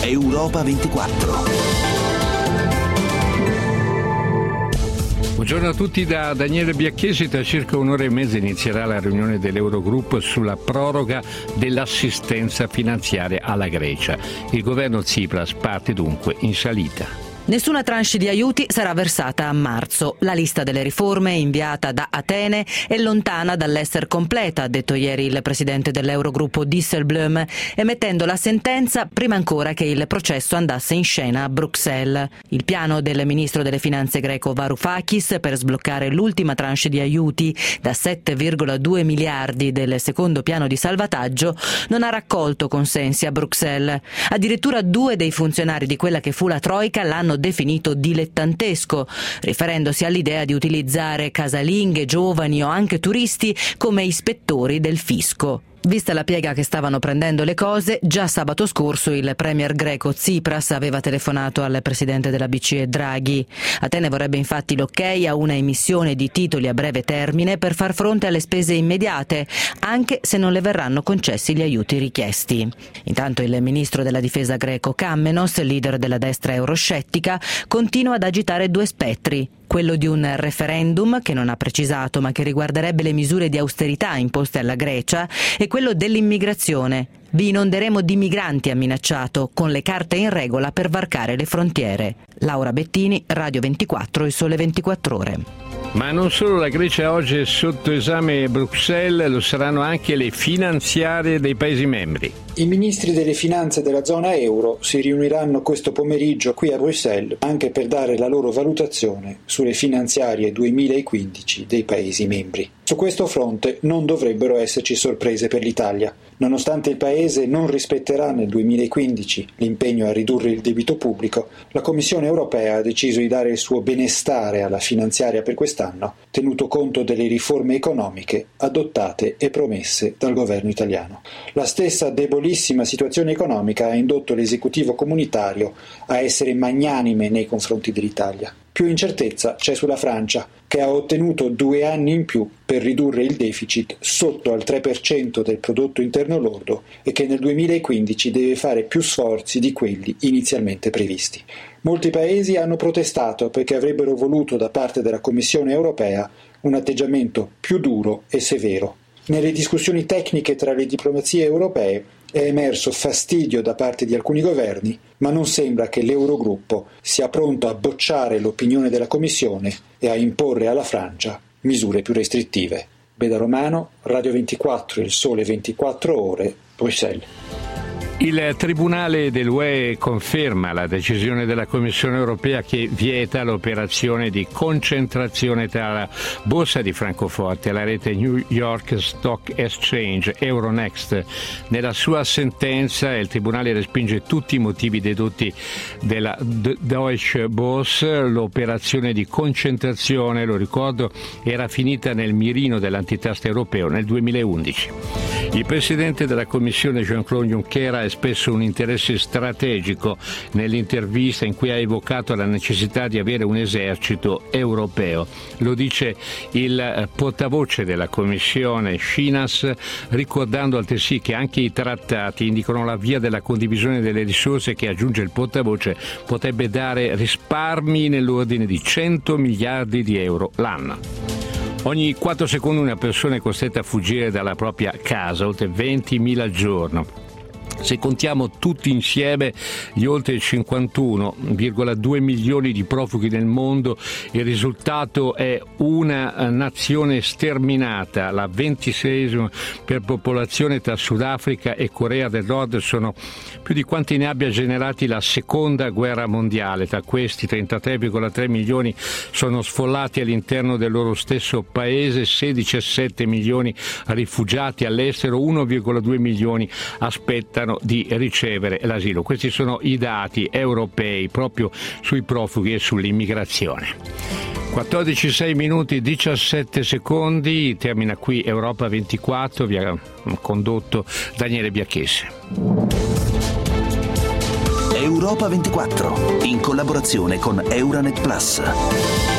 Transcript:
Europa 24. Buongiorno a tutti da Daniele Biacchesi. Tra circa un'ora e mezza inizierà la riunione dell'Eurogruppo sulla proroga dell'assistenza finanziaria alla Grecia. Il governo Tsipras parte dunque in salita. Nessuna tranche di aiuti sarà versata a marzo. La lista delle riforme inviata da Atene è lontana dall'essere completa, ha detto ieri il presidente dell'Eurogruppo Dijsselbloem, emettendo la sentenza prima ancora che il processo andasse in scena a Bruxelles. Il piano del ministro delle finanze greco Varoufakis per sbloccare l'ultima tranche di aiuti da 7,2 miliardi del secondo piano di salvataggio non ha raccolto consensi a Bruxelles. Addirittura 2 dei funzionari di quella che fu la Troika l'hanno definito dilettantesco, riferendosi all'idea di utilizzare casalinghe, giovani o anche turisti come ispettori del fisco. Vista la piega che stavano prendendo le cose, già sabato scorso il premier greco Tsipras aveva telefonato al presidente della BCE Draghi. Atene vorrebbe infatti l'ok a una emissione di titoli a breve termine per far fronte alle spese immediate, anche se non le verranno concessi gli aiuti richiesti. Intanto il ministro della difesa greco Kammenos, leader della destra euroscettica, continua ad agitare 2 spettri. Quello di un referendum che non ha precisato ma che riguarderebbe le misure di austerità imposte alla Grecia, e quello dell'immigrazione. Vi inonderemo di migranti, ha minacciato, con le carte in regola per varcare le frontiere. Laura Bettini, Radio 24, Il Sole 24 Ore. Ma non solo la Grecia oggi è sotto esame a Bruxelles, lo saranno anche le finanziarie dei Paesi membri. I ministri delle finanze della zona euro si riuniranno questo pomeriggio qui a Bruxelles anche per dare la loro valutazione sulle finanziarie 2015 dei Paesi membri. Su questo fronte non dovrebbero esserci sorprese per l'Italia. Nonostante il Paese non rispetterà nel 2015 l'impegno a ridurre il debito pubblico, la Commissione europea ha deciso di dare il suo benestare alla finanziaria per quest'anno, tenuto conto delle riforme economiche adottate e promesse dal governo italiano. La stessa debolissima situazione economica ha indotto l'esecutivo comunitario a essere magnanime nei confronti dell'Italia. Più incertezza c'è sulla Francia, che ha ottenuto 2 anni in più per ridurre il deficit sotto al 3% del prodotto interno lordo e che nel 2015 deve fare più sforzi di quelli inizialmente previsti. Molti paesi hanno protestato perché avrebbero voluto da parte della Commissione europea un atteggiamento più duro e severo. Nelle discussioni tecniche tra le diplomazie europee è emerso fastidio da parte di alcuni governi, ma non sembra che l'Eurogruppo sia pronto a bocciare l'opinione della Commissione e a imporre alla Francia misure più restrittive. Beda Romano, Radio 24, Il Sole 24 Ore, Bruxelles. Il Tribunale dell'UE conferma la decisione della Commissione europea che vieta l'operazione di concentrazione tra la Borsa di Francoforte e la rete New York Stock Exchange Euronext. Nella sua sentenza il Tribunale respinge tutti i motivi dedotti della Deutsche Börse. L'operazione di concentrazione, lo ricordo, era finita nel mirino dell'antitrust europeo nel 2011. Il Presidente della Commissione Jean-Claude Juncker ha espresso un interesse strategico nell'intervista in cui ha evocato la necessità di avere un esercito europeo. Lo dice il portavoce della Commissione Schinas, ricordando altresì che anche i trattati indicano la via della condivisione delle risorse che, aggiunge il portavoce, potrebbe dare risparmi nell'ordine di 100 miliardi di euro l'anno. Ogni 4 secondi una persona è costretta a fuggire dalla propria casa, oltre 20.000 al giorno. Se contiamo tutti insieme gli oltre 51,2 milioni di profughi nel mondo, il risultato è una nazione sterminata. La 26esima per popolazione tra Sudafrica e Corea del Nord, sono più di quanti ne abbia generati la seconda guerra mondiale. Tra questi 33,3 milioni sono sfollati all'interno del loro stesso paese, 16,7 milioni rifugiati all'estero, 1,2 milioni aspettano di ricevere l'asilo. Questi sono i dati europei proprio sui profughi e sull'immigrazione. 14:06 minuti 17 secondi, termina qui Europa 24, vi ha condotto Daniele Biacchesi. Europa 24, in collaborazione con Euranet Plus.